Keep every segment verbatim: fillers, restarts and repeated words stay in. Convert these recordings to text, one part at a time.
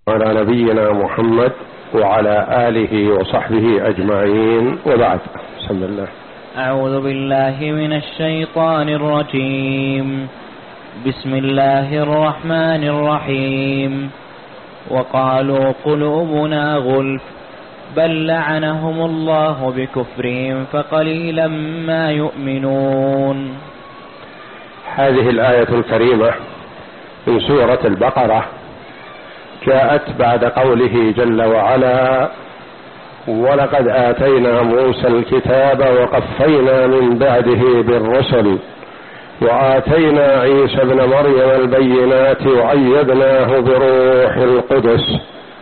على نبينا محمد وعلى آله وصحبه أجمعين، وبعد. بسم الله. أعوذ بالله من الشيطان الرجيم. بسم الله الرحمن الرحيم. وقالوا قلوبنا غلف بل لعنهم الله بكفرهم فقليلا ما يؤمنون. هذه الآية الكريمة من سورة البقرة جاءت بعد قوله جل وعلا: ولقد آتينا موسى الكتاب وقفينا من بعده بالرسل وآتينا عيسى ابن مريم البينات وأيدناه بروح القدس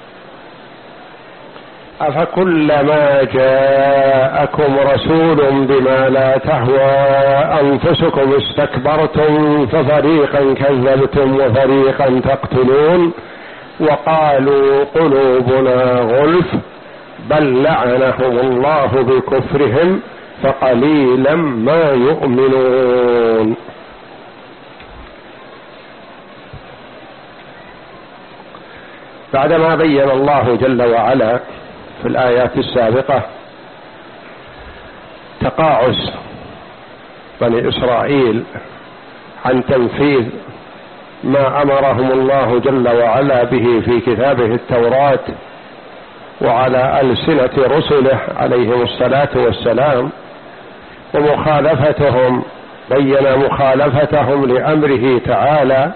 أفكلما جاءكم رسول بما لا تهوى أنفسكم استكبرتم ففريقا كذبتم وفريقا تقتلون وقالوا قلوبنا غلف بل لعنهم الله بكفرهم فقليلا ما يؤمنون. بعدما بين الله جل وعلا في الآيات السابقة تقاعس بني إسرائيل عن تنفيذ ما أمرهم الله جل وعلا به في كتابه التوراة وعلى ألسنة رسله عليهم الصلاة والسلام، ومخالفتهم، بين مخالفتهم لأمره تعالى،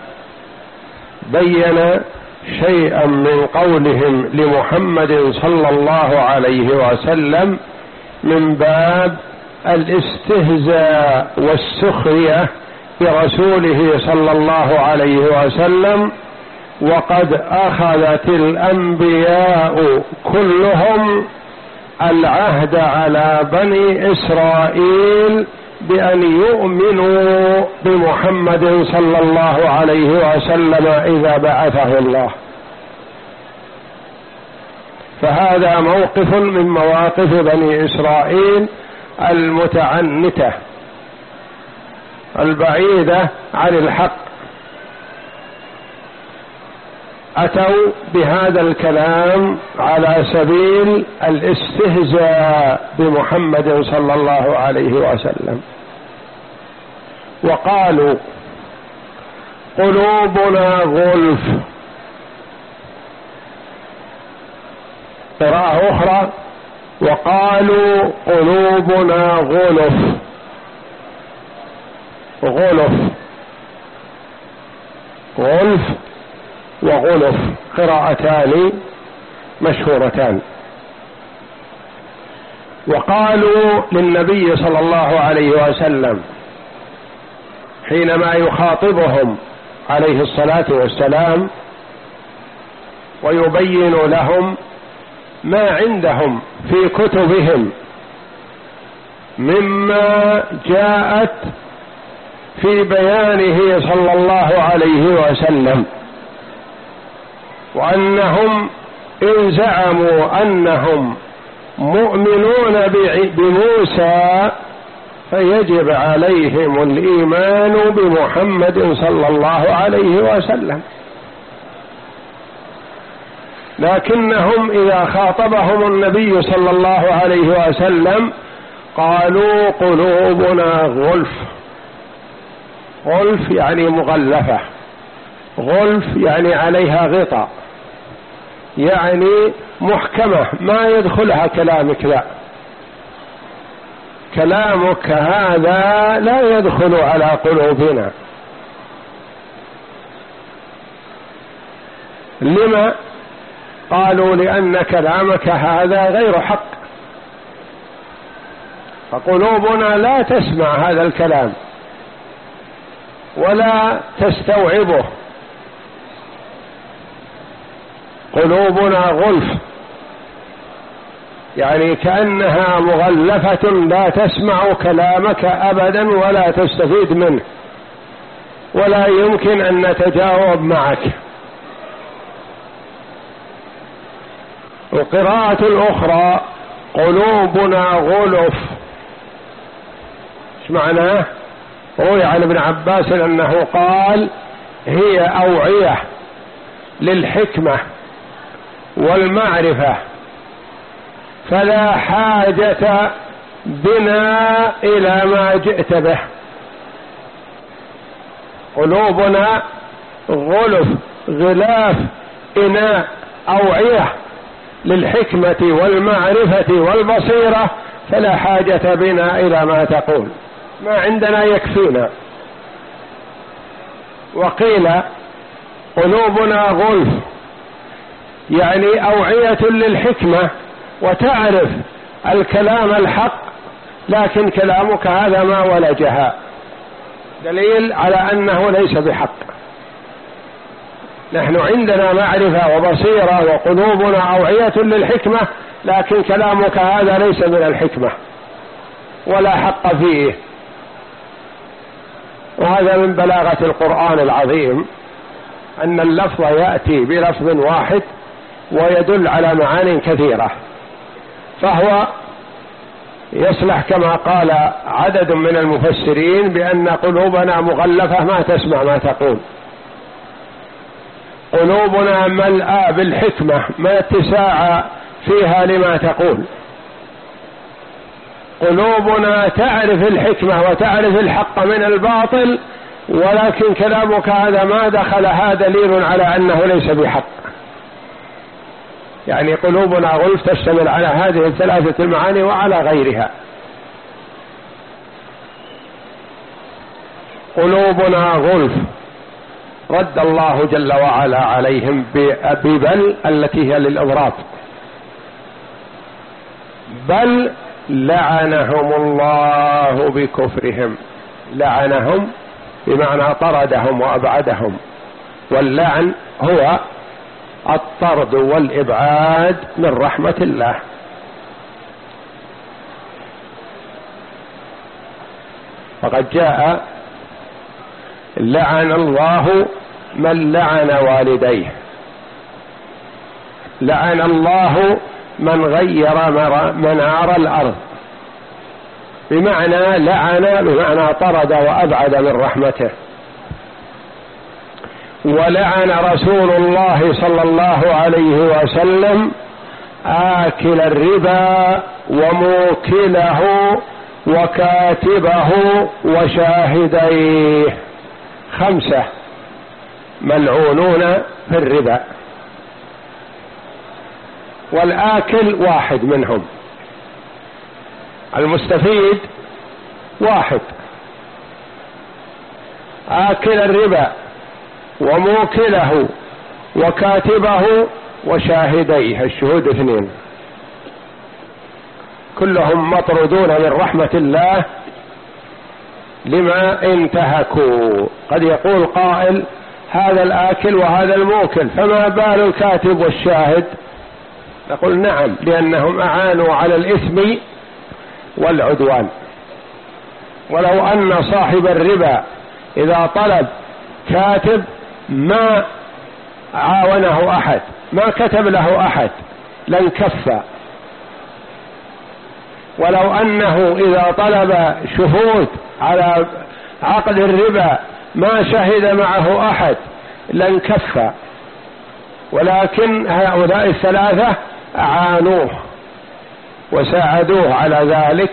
بين شيئا من قولهم لمحمد صلى الله عليه وسلم من باب الاستهزاء والسخرية برسوله صلى الله عليه وسلم. وقد أخذت الأنبياء كلهم العهد على بني إسرائيل بأن يؤمنوا بمحمد صلى الله عليه وسلم إذا بعثه الله. فهذا موقف من مواقف بني إسرائيل المتعنتة البعيدة عن الحق، أتوا بهذا الكلام على سبيل الاستهزاء بمحمد صلى الله عليه وسلم. وقالوا قلوبنا غلف. قراءة أخرى وقالوا قلوبنا غلف. غلف غلف وغلف قراءتان مشهورتان. وقالوا للنبي صلى الله عليه وسلم حينما يخاطبهم عليه الصلاة والسلام ويبين لهم ما عندهم في كتبهم مما جاءت في بيانه صلى الله عليه وسلم، وأنهم إن زعموا أنهم مؤمنون بموسى فيجب عليهم الإيمان بمحمد صلى الله عليه وسلم. لكنهم إذا خاطبهم النبي صلى الله عليه وسلم قالوا قلوبنا غلف. غلف يعني مغلفة، غلف يعني عليها غطاء، يعني محكمة ما يدخلها كلامك، لا، كلامك هذا لا يدخل على قلوبنا. لما؟ قالوا لأن كلامك هذا غير حق، فقلوبنا لا تسمع هذا الكلام ولا تستوعبه. قلوبنا غلف يعني كأنها مغلفة لا تسمع كلامك أبدا ولا تستفيد منه ولا يمكن أن نتجاوب معك. القراءة الأخرى قلوبنا غلف. ايش معناه؟ روي عن ابن عباس أنه قال هي أوعية للحكمة والمعرفة، فلا حاجة بنا إلى ما جئت به. قلوبنا غلف، غلاف، إناء، أوعية للحكمة والمعرفة والبصيرة، فلا حاجة بنا إلى ما تقول، ما عندنا يكفينا. وقيل قلوبنا غلف، يعني أوعية للحكمة، وتعرف الكلام الحق، لكن كلامك هذا ما ولجها، دليل على أنه ليس بحق. نحن عندنا معرفة وبصيرة وقلوبنا أوعية للحكمة، لكن كلامك هذا ليس من الحكمة ولا حق فيه. وهذا من بلاغة القرآن العظيم، أن اللفظ يأتي بلفظ واحد ويدل على معان كثيرة، فهو يصلح كما قال عدد من المفسرين بأن قلوبنا مغلفة ما تسمع ما تقول، قلوبنا ملأى بالحكمة ما اتساع فيها لما تقول، قلوبنا تعرف الحكمة وتعرف الحق من الباطل، ولكن كلامك هذا ما دخلها دليل على أنه ليس بحق. يعني قلوبنا غلف تشتمل على هذه الثلاثة المعاني وعلى غيرها. قلوبنا غلف، رد الله جل وعلا عليهم ببل التي هي للإضراب، بل لعنهم الله بكفرهم. لعنهم بمعنى طردهم وأبعدهم، واللعن هو الطرد والإبعاد من رحمة الله. فقد جاء لعن الله من لعن والديه، لعن الله من غير منار الأرض، بمعنى لعن بمعنى طرد وأبعد من رحمته. ولعن رسول الله صلى الله عليه وسلم آكل الربا وموكله وكاتبه وشاهديه، خمسة ملعونون في الربا، والآكل واحد منهم، المستفيد واحد. آكل الربا وموكله وكاتبه وشاهديه، الشهود اثنين، كلهم مطرودون من رحمة الله لما انتهكوا. قد يقول قائل هذا الآكل وهذا الموكل، فما بال الكاتب والشاهد؟ نقول نعم، لأنهم أعانوا على الإثم والعدوان. ولو أن صاحب الربا إذا طلب كاتب ما عاونه أحد، ما كتب له أحد، لانكفى. ولو أنه إذا طلب شهود على عقد الربا ما شهد معه أحد، لانكفى. ولكن هؤلاء الثلاثة أعانوه وساعدوه على ذلك،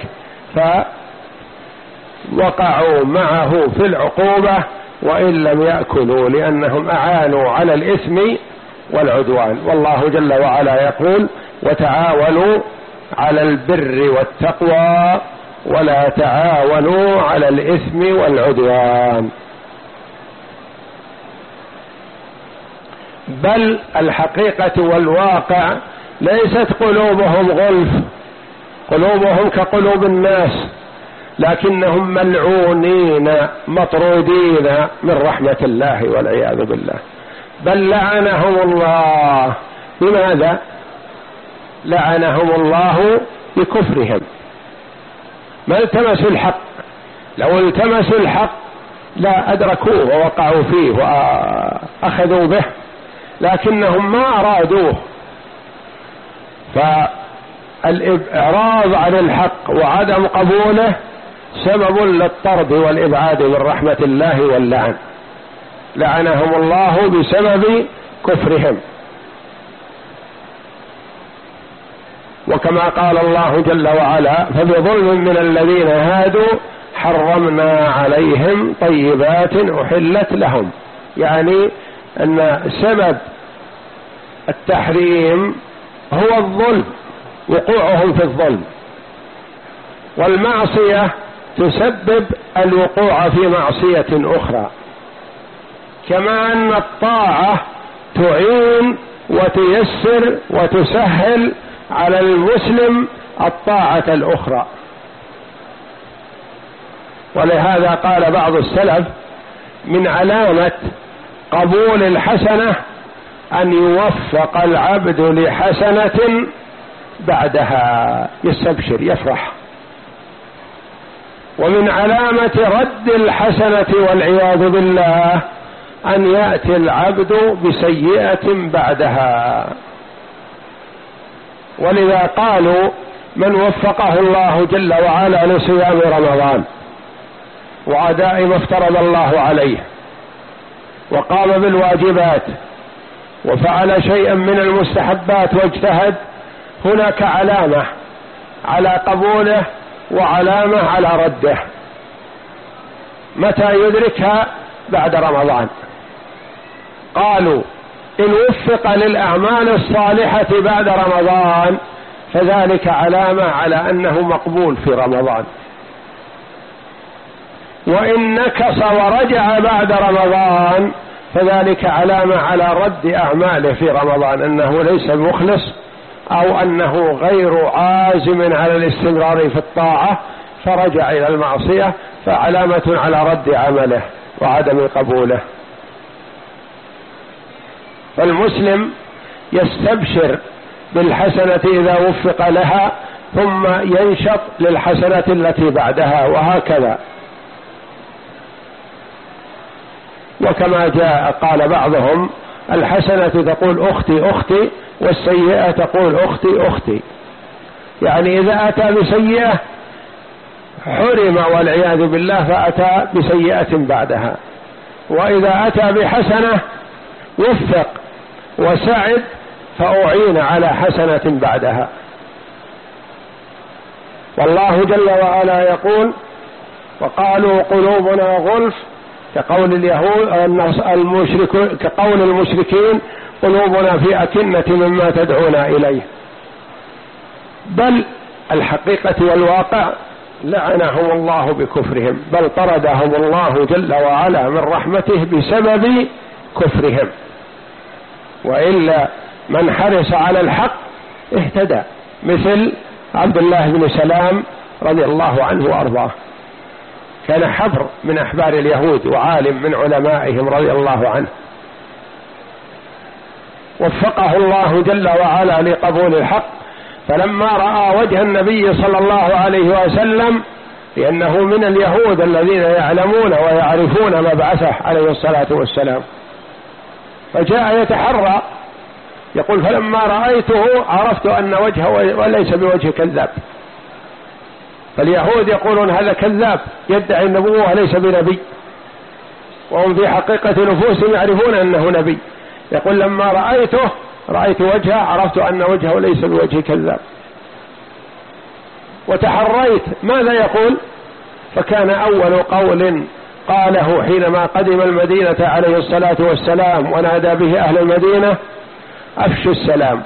فوقعوا معه في العقوبة وإن لم يأكلوا، لأنهم أعانوا على الإثم والعدوان. والله جل وعلا يقول وتعاونوا على البر والتقوى ولا تعاونوا على الإثم والعدوان. بل الحقيقة والواقع ليست قلوبهم غلف، قلوبهم كقلوب الناس، لكنهم ملعونين مطرودين من رحمة الله والعياذ بالله. بل لعنهم الله، بماذا؟ لعنهم الله بكفرهم، ما التمسوا الحق. لو التمسوا الحق لا أدركوه ووقعوا فيه وأخذوا به، لكنهم ما أرادوه. فالإعراض عن الحق وعدم قبوله سبب للطرد والإبعاد من رحمة الله واللعن. لعنهم الله بسبب كفرهم. وكما قال الله جل وعلا فبظلم من الذين هادوا حرمنا عليهم طيبات أحلت لهم، يعني أن سبب التحريم هو الظلم، وقوعهم في الظلم، والمعصية تسبب الوقوع في معصية أخرى، كما أن الطاعة تعين وتيسر وتسهل على المسلم الطاعة الأخرى. ولهذا قال بعض السلف من علامة قبول الحسنة أن يوفق العبد لحسنة بعدها، يستبشر يفرح. ومن علامة رد الحسنة والعياذ بالله أن يأتي العبد بسيئة بعدها. ولذا قالوا من وفقه الله جل وعلا لصيام رمضان وأداء ما افترض الله عليه وقام بالواجبات وفعل شيئا من المستحبات واجتهد، هناك علامة على قبوله وعلامة على رده. متى يدركها؟ بعد رمضان. قالوا إن وفق للأعمال الصالحة بعد رمضان فذلك علامة على أنه مقبول في رمضان، وإن نكص ورجع بعد رمضان فذلك علامة على رد أعماله في رمضان، أنه ليس مخلص أو أنه غير عازم على الاستمرار في الطاعة فرجع إلى المعصية، فعلامة على رد عمله وعدم قبوله. فالمسلم يستبشر بالحسنة إذا وفق لها ثم ينشط للحسنة التي بعدها، وهكذا. وكما جاء قال بعضهم الحسنة تقول أختي أختي والسيئة تقول أختي أختي، يعني إذا أتى بسيئة حرم والعياذ بالله فأتى بسيئة بعدها، وإذا أتى بحسنة وفق وسعد فأعين على حسنة بعدها. والله جل وعلا يقول وقالوا قلوبنا غلف كقول اليهود المشركين كقول المشركين قلوبنا في أكنة مما تدعونا إليه. بل الحقيقة والواقع لعنهم الله بكفرهم، بل طردهم الله جل وعلا من رحمته بسبب كفرهم، وإلا من حرص على الحق اهتدى، مثل عبد الله بن سلام رضي الله عنه وأرضاه، كان حبر من أحبار اليهود وعالم من علمائهم رضي الله عنه، وفقه الله جل وعلا لقبول الحق، فلما رأى وجه النبي صلى الله عليه وسلم، لأنه من اليهود الذين يعلمون ويعرفون مبعثه عليه الصلاة والسلام، فجاء يتحرى يقول فلما رأيته عرفت أن وجهه وليس بوجه كذاب. فاليهود يقولون هذا كذاب يدعي النبوة وليس بنبي، وهم في حقيقة نفوسهم يعرفون أنه نبي. يقول لما رأيته رأيت وجهه عرفت أن وجهه ليس بوجه كذاب، وتحريت ماذا يقول. فكان أول قول قاله حينما قدم المدينة عليه الصلاة والسلام ونادى به أهل المدينة: أفشوا السلام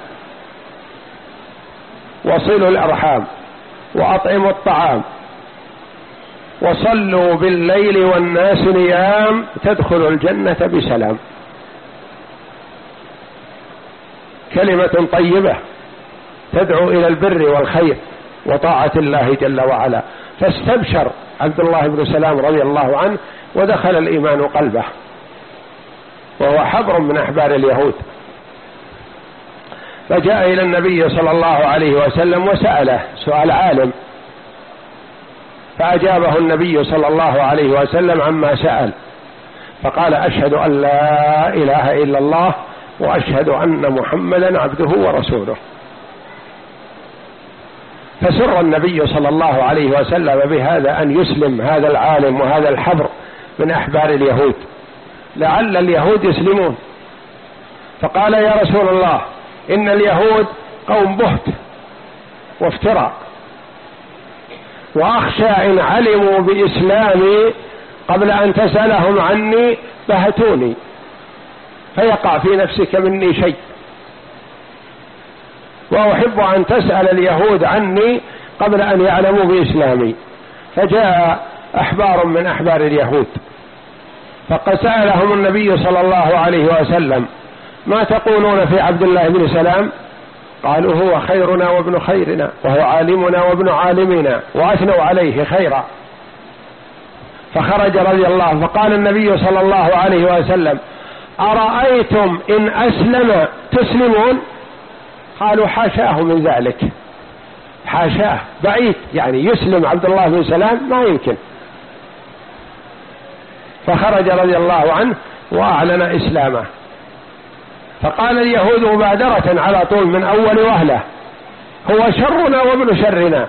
وصلوا الأرحام وأطعموا الطعام وصلوا بالليل والناس نيام تدخلوا الجنة بسلام. كلمة طيبة تدعو إلى البر والخير وطاعة الله جل وعلا. فاستبشر عبد الله بن سلام رضي الله عنه ودخل الإيمان قلبه، وهو حبر من أحبار اليهود. فجاء إلى النبي صلى الله عليه وسلم وسأله سؤال عالم، فأجابه النبي صلى الله عليه وسلم عما سأل، فقال: أشهد أن لا إله إلا الله وأشهد أن محمدا عبده ورسوله. فسر النبي صلى الله عليه وسلم بهذا أن يسلم هذا العالم وهذا الحبر من أحبار اليهود، لعل اليهود يسلمون. فقال: يا رسول الله، إن اليهود قوم بهت وافتراء، وأخشى إن علموا بإسلامي قبل أن تسألهم عني بهتوني فيقع في نفسك مني شيء، وأحب أن تسأل اليهود عني قبل أن يعلموا بإسلامي. فجاء أحبار من أحبار اليهود فقد سألهم النبي صلى الله عليه وسلم: ما تقولون في عبد الله بن سلام؟ قالوا: هو خيرنا وابن خيرنا وهو عالمنا وابن عالمنا، وأثنوا عليه خيرا. فخرج رضي الله فقال النبي صلى الله عليه وسلم: أرأيتم إن أسلم تسلمون؟ قالوا: حاشاه من ذلك، حاشاه، بعيد، يعني يسلم عبد الله بن سلام ما يمكن. فخرج رضي الله عنه وأعلن إسلامه. فقال اليهود مبادرة على طول من أول وهلة: هو شرنا وابن شرنا،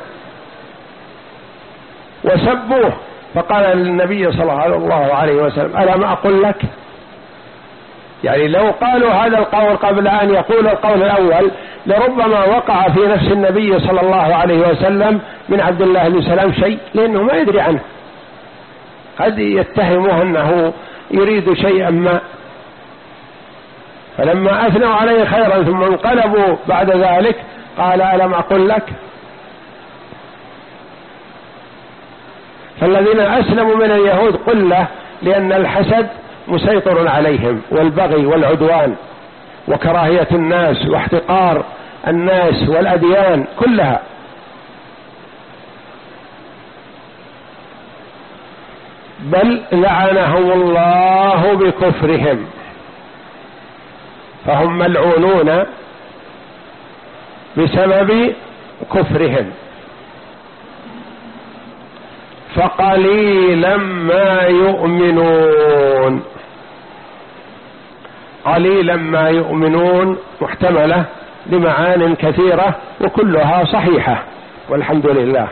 وسبوه. فقال النبي صلى الله عليه وسلم: ألم أقل لك؟ يعني لو قالوا هذا القول قبل أن يقول القول الأول لربما وقع في نفس النبي صلى الله عليه وسلم من عبد الله بن سلام شيء، لأنه ما يدري عنه، قد يتهمه أنه يريد شيئا ما. فلما أثنوا عليه خيرا ثم انقلبوا بعد ذلك قال: ألم أقل لك؟ فالذين أسلموا من اليهود قلة، لأن الحسد مسيطر عليهم، والبغي والعدوان وكراهية الناس واحتقار الناس والأديان كلها. بل لعنهم الله بكفرهم، فهم ملعونون بسبب كفرهم. فقليلا ما يؤمنون. قليلا ما يؤمنون محتملة لمعان كثيرة وكلها صحيحة والحمد لله.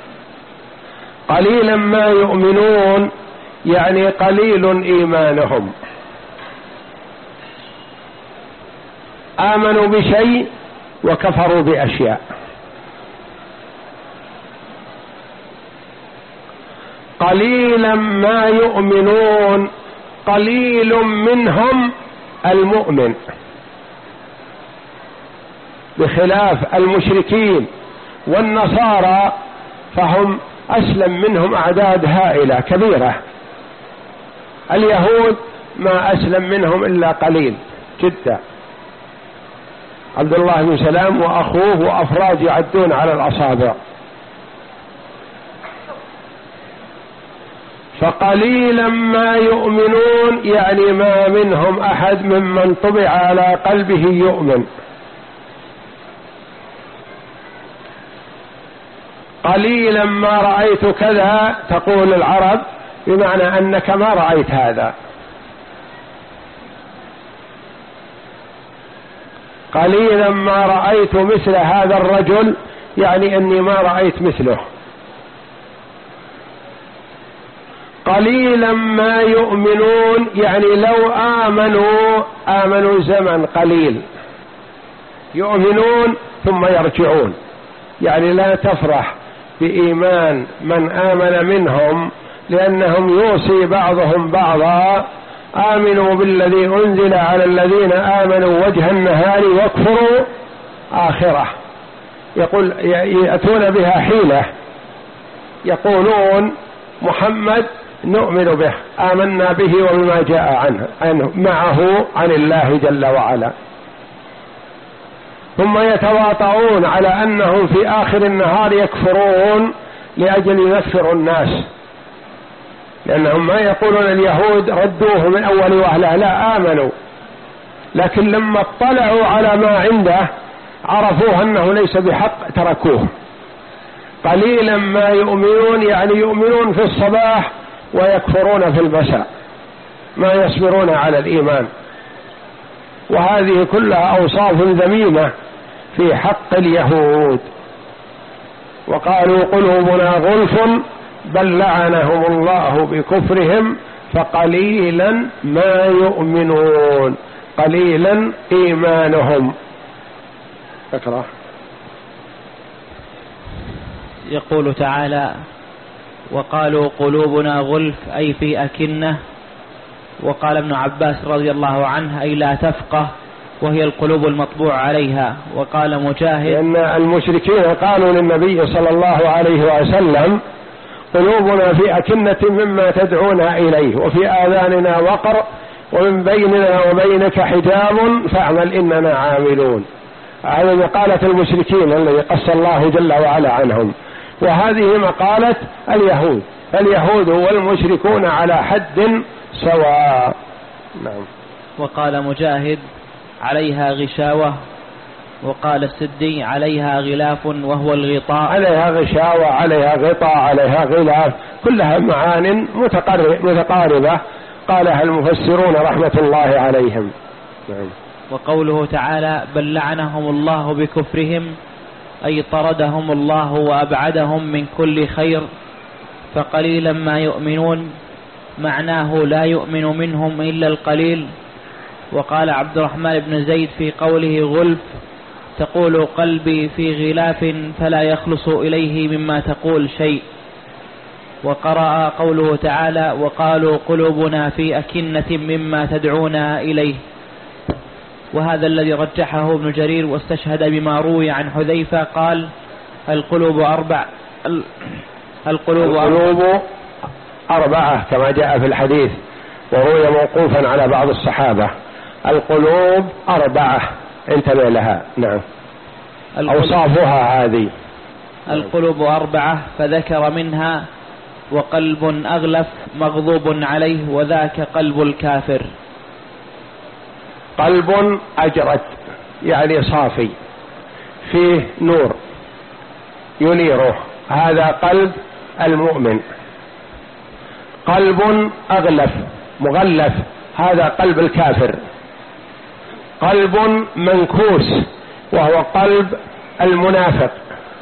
قليلا ما يؤمنون يعني قليل إيمانهم، آمنوا بشيء وكفروا بأشياء. قليلا ما يؤمنون، قليل منهم المؤمن، بخلاف المشركين والنصارى فهم أسلم منهم أعداد هائلة كبيرة. اليهود ما أسلم منهم إلا قليل جدا، عبد الله بن سلام وأخوه وأفراد يعدون على الأصابع. فقليلا ما يؤمنون يعني ما منهم أحد ممن طبع على قلبه يؤمن. قليلا ما رأيت كذا تقول العرب بمعنى أنك ما رأيت هذا. قليلا ما رأيت مثل هذا الرجل يعني أني ما رأيت مثله. قليلا ما يؤمنون يعني لو آمنوا آمنوا زمن قليل، يؤمنون ثم يرجعون، يعني لا تفرح بإيمان من آمن منهم، لأنهم يوصي بعضهم بعضا: آمنوا بالذي أنزل على الذين آمنوا وجه النهار واكفروا آخره. يقول يأتون بها حيلة، يقولون محمد نؤمن به، آمنا به وبما جاء عنه, عنه معه عن الله جل وعلا، ثم يتواطؤون على أنهم في آخر النهار يكفرون لأجل ينفروا الناس، لأنهم ما يقولون اليهود ردوه من أول وهلة، لا، آمنوا، لكن لما اطلعوا على ما عنده عرفوه أنه ليس بحق تركوه. قليلا ما يؤمنون يعني يؤمنون في الصباح ويكفرون في المساء، ما يصبرون على الإيمان. وهذه كلها أوصاف ذميمة في حق اليهود. وقالوا قلوبنا غلف بل لعنهم الله بكفرهم فقليلا ما يؤمنون، قليلا إيمانهم. اقرأ. يقول تعالى: وقالوا قلوبنا غلف أي في أكنة. وقال ابن عباس رضي الله عنه: أي لا تفقه، وهي القلوب المطبوع عليها. وقال مجاهد: لأن المشركين قالوا للنبي صلى الله عليه وسلم: قلوبنا في أكنة مما تدعونا إليه، وفي آذاننا وقر، ومن بيننا وبينك حجاب فاعمل إننا عاملون. هذه مقالة المشركين الذي قص الله جل وعلا عنهم، وهذه مقالة اليهود، اليهود والمشركون على حد سواء. نعم. وقال مجاهد: عليها غشاوة. وقال السدي: عليها غلاف وهو الغطاء. عليها غشاوة، عليها غطاء، عليها غلاف، كلها معان متقاربة قالها المفسرون رحمة الله عليهم. نعم. وقوله تعالى: بل لعنهم الله بكفرهم، أي طردهم الله وأبعدهم من كل خير، فقليلا ما يؤمنون، معناه لا يؤمن منهم إلا القليل. وقال عبد الرحمن بن زيد في قوله غلف: تقول قلبي في غلاف فلا يخلص إليه مما تقول شيء. وقرأ قوله تعالى: وقالوا قلوبنا في أكنة مما تدعونا إليه. وهذا الذي رجحه ابن جرير، واستشهد بما روي عن حذيفة قال: القلوب أربع القلوب, القلوب أربعة كما جاء في الحديث، وروي موقوفا على بعض الصحابة. القلوب أربعة، انتبه لها. نعم. أوصافها هذه: القلوب أربعة، فذكر منها: وقلب أغلف مغضوب عليه، وذاك قلب الكافر. قلب أجرد يعني صافي، فيه نور ينيره، هذا قلب المؤمن. قلب أغلف مغلف، هذا قلب الكافر. قلب منكوس، وهو قلب المنافق.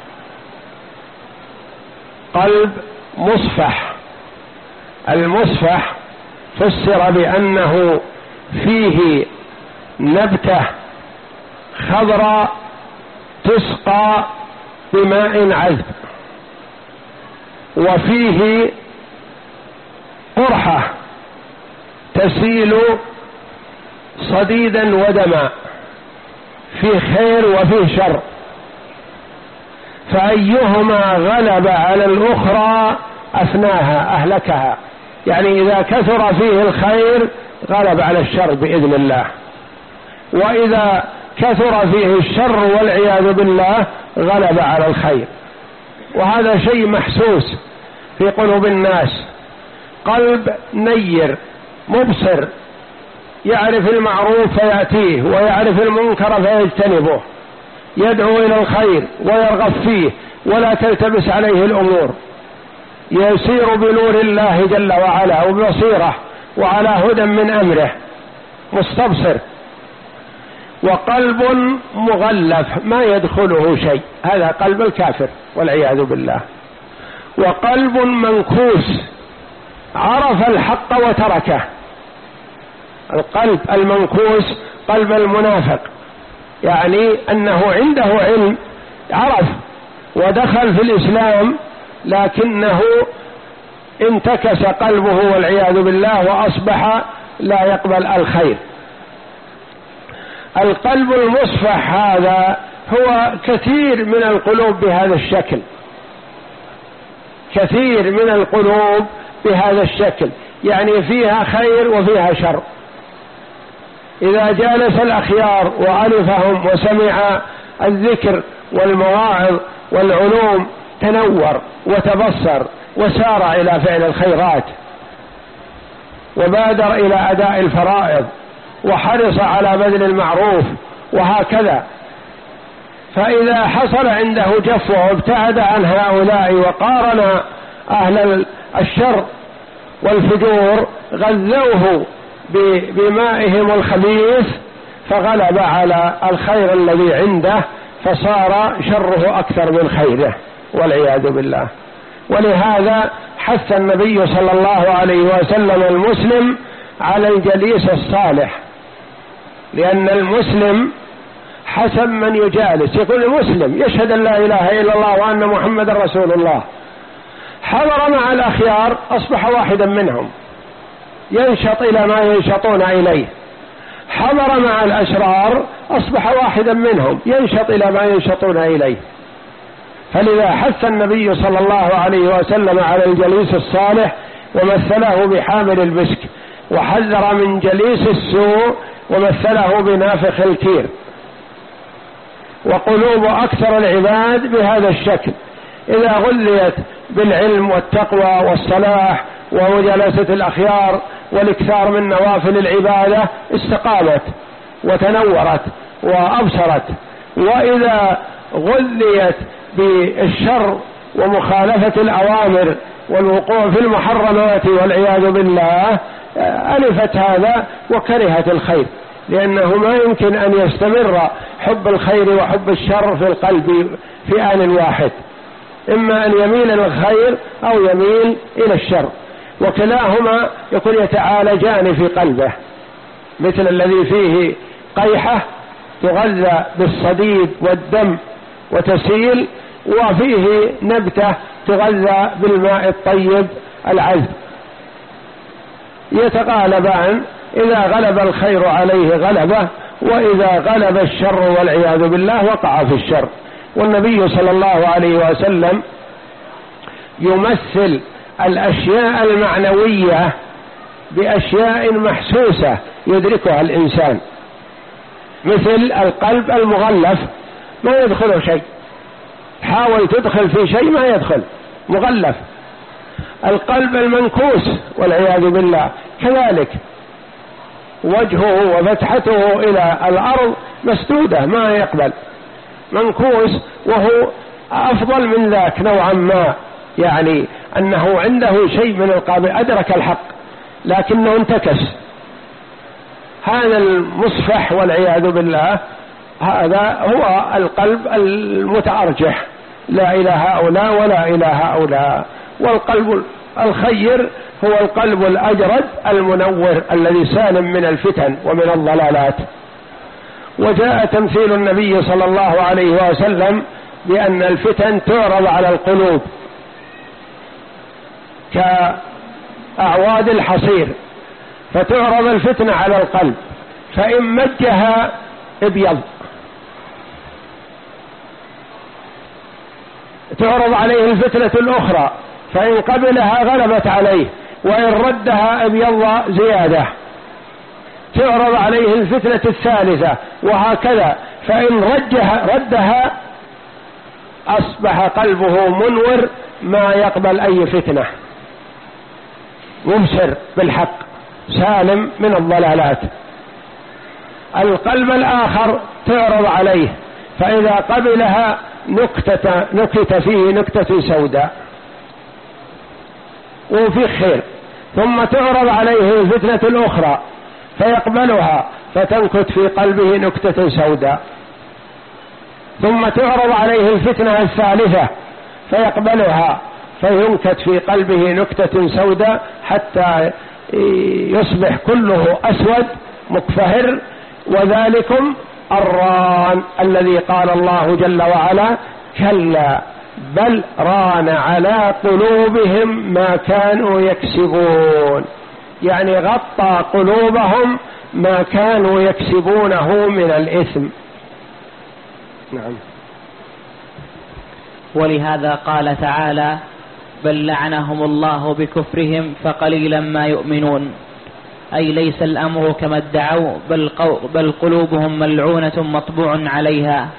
قلب مصفح، المصفح فسر بأنه فيه نبتة خضراء تسقى بماء عذب، وفيه قرحة تسيل صديدا ودما، فيه خير وفيه شر، فأيهما غلب على الأخرى أفناها أهلكها. يعني إذا كثر فيه الخير غلب على الشر بإذن الله، وإذا كثر فيه الشر والعياذ بالله غلب على الخير. وهذا شيء محسوس في قلوب الناس. قلب نير مبصر، يعرف المعروف فيأتيه، ويعرف المنكر فيجتنبه، يدعو إلى الخير ويرغب فيه، ولا تلتبس عليه الأمور، يسير بنور الله جل وعلا وبصيرة وعلى هدى من أمره، مستبصر. وقلب مغلف ما يدخله شيء، هذا قلب الكافر والعياذ بالله. وقلب منكوس، عرف الحق وتركه. القلب المنكوس قلب المنافق، يعني أنه عنده علم، عرف ودخل في الإسلام، لكنه انتكس قلبه والعياذ بالله وأصبح لا يقبل الخير. القلب المصفح هذا هو كثير من القلوب بهذا الشكل، كثير من القلوب بهذا الشكل، يعني فيها خير وفيها شر. إذا جالس الأخيار وعرفهم وسمع الذكر والمواعظ والعلوم تنور وتبصر وسار إلى فعل الخيرات، وبادر إلى أداء الفرائض، وحرص على بذل المعروف، وهكذا. فإذا حصل عنده جفوة وابتعد عن هؤلاء وقارن أهل الشر والفجور، غذوه بمائهم الخبيث، فغلب على الخير الذي عنده، فصار شره أكثر من خيره والعياذ بالله. ولهذا حث النبي صلى الله عليه وسلم المسلم على الجليس الصالح، لأن المسلم حسب من يجالس. يكون المسلم يشهد أن لا إله إلا الله وأن محمد رسول الله، حضر مع الأخيار أصبح واحدا منهم ينشط إلى ما ينشطون إليه، حضر مع الأشرار أصبح واحدا منهم ينشط إلى ما ينشطون إليه. فلذا حث النبي صلى الله عليه وسلم على الجليس الصالح ومثله بحامل المسك، وحذر من جليس السوء ومثله بنافخ الكير. وقلوب أكثر العباد بهذا الشكل إذا غليت بالعلم والتقوى والصلاح ومجالسة الأخيار والاكثار من نوافل العبادة استقامت وتنورت وأبصرت. وإذا غليت بالشر ومخالفة الأوامر والوقوع في المحرمات والعياذ بالله ألفت هذا وكرهت الخير، لأنه ما يمكن أن يستمر حب الخير وحب الشر في القلب في آن واحد، إما أن يميل إلى الخير أو يميل إلى الشر، وكلاهما يكون يتعالجان في قلبه، مثل الذي فيه قيحة تغذى بالصديد والدم وتسيل، وفيه نبتة تغذى بالماء الطيب العذب، يتغالبان، إذا غلب الخير عليه غلبه، وإذا غلب الشر والعياذ بالله وقع في الشر. والنبي صلى الله عليه وسلم يمثل الأشياء المعنوية بأشياء محسوسة يدركها الإنسان، مثل القلب المغلف ما يدخله شيء، حاول تدخل في شيء ما يدخل، مغلف. القلب المنكوس والعياذ بالله كذلك، وجهه وفتحته إلى الأرض مسدودة ما يقبل، منكوس، وهو أفضل من ذاك نوعا ما، يعني أنه عنده شيء من القابل، أدرك الحق لكنه انتكس. هذا المصفح والعياذ بالله هذا هو القلب المتأرجح، لا إلى هؤلاء ولا إلى هؤلاء. والقلب الخير هو القلب الأجرد المنور الذي سالم من الفتن ومن الضلالات. وجاء تمثيل النبي صلى الله عليه وسلم بأن الفتن تعرض على القلوب كأعواد الحصير، فتعرض الفتنة على القلب، فإن مجها ابيض تعرض عليه الفتنة الأخرى، فإن قبلها غلبت عليه، وإن ردها ابيض زيادة، تعرض عليه الفتنة الثالثة، وهكذا، فإن رجها ردها أصبح قلبه منور ما يقبل أي فتنة، مبصر بالحق سالم من الضلالات. القلب الآخر تعرض عليه، فإذا قبلها نكتة نكت فيه نكتة سوداء وفي خير، ثم تعرض عليه الفتنة الأخرى فيقبلها فتنكت في قلبه نكتة سوداء، ثم تعرض عليه الفتنة الثالثة فيقبلها فينكت في قلبه نكتة سوداء حتى يصبح كله أسود مكفهر. وذلكم الران الذي قال الله جل وعلا: كلا بل ران على قلوبهم ما كانوا يكسبون، يعني غطى قلوبهم ما كانوا يكسبونه من الإثم. نعم. ولهذا قال تعالى: بل لعنهم الله بكفرهم فقليلا ما يؤمنون، أي ليس الأمر كما ادعوا، بل, بل قلوبهم ملعونة مطبوع عليها.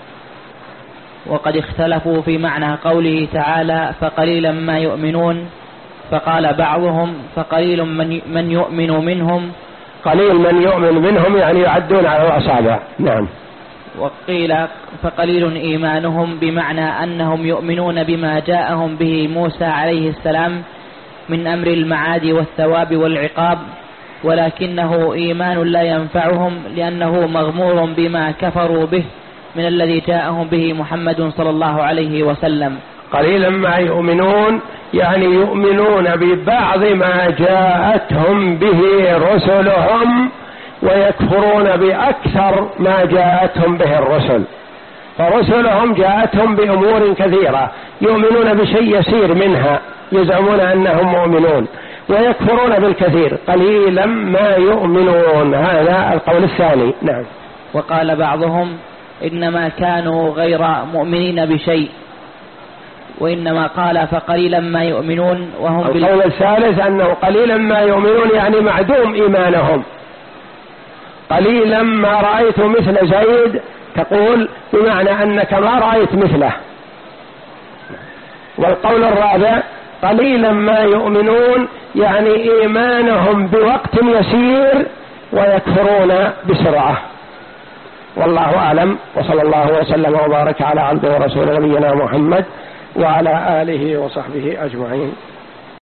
وقد اختلفوا في معنى قوله تعالى: فقليلا ما يؤمنون، فقال بعضهم: فقليل من, من يؤمن منهم. قليل من يؤمن منهم يعني يعدون على الأصابع. نعم. وقيل فقليل إيمانهم، بمعنى أنهم يؤمنون بما جاءهم به موسى عليه السلام من أمر المعاد والثواب والعقاب، ولكنه إيمان لا ينفعهم لأنه مغمور بما كفروا به من الذي جاءهم به محمد صلى الله عليه وسلم. قليلا ما يؤمنون يعني يؤمنون ببعض ما جاءتهم به رسلهم، ويكفرون بأكثر ما جاءتهم به الرسل، فرسلهم جاءتهم بأمور كثيرة يؤمنون بشيء يسير منها، يزعمون أنهم مؤمنون، ويكفرون بالكثير، قليلا ما يؤمنون. هذا القول الثاني. نعم. وقال بعضهم إنما كانوا غير مؤمنين بشيء، وإنما قال فقليلا ما يؤمنون وهم القول بال... الثالث أنه قليلا ما يؤمنون يعني معدوم إيمانهم، قليلا ما رأيت مثل زيد تقول بمعنى أنك ما رأيت مثله. والقول الرابع قليلا ما يؤمنون يعني إيمانهم بوقت يسير ويكفرون بسرعة. والله أعلم، وصلى الله وسلم وبارك على عبده ورسوله نبينا محمد وعلى آله وصحبه أجمعين.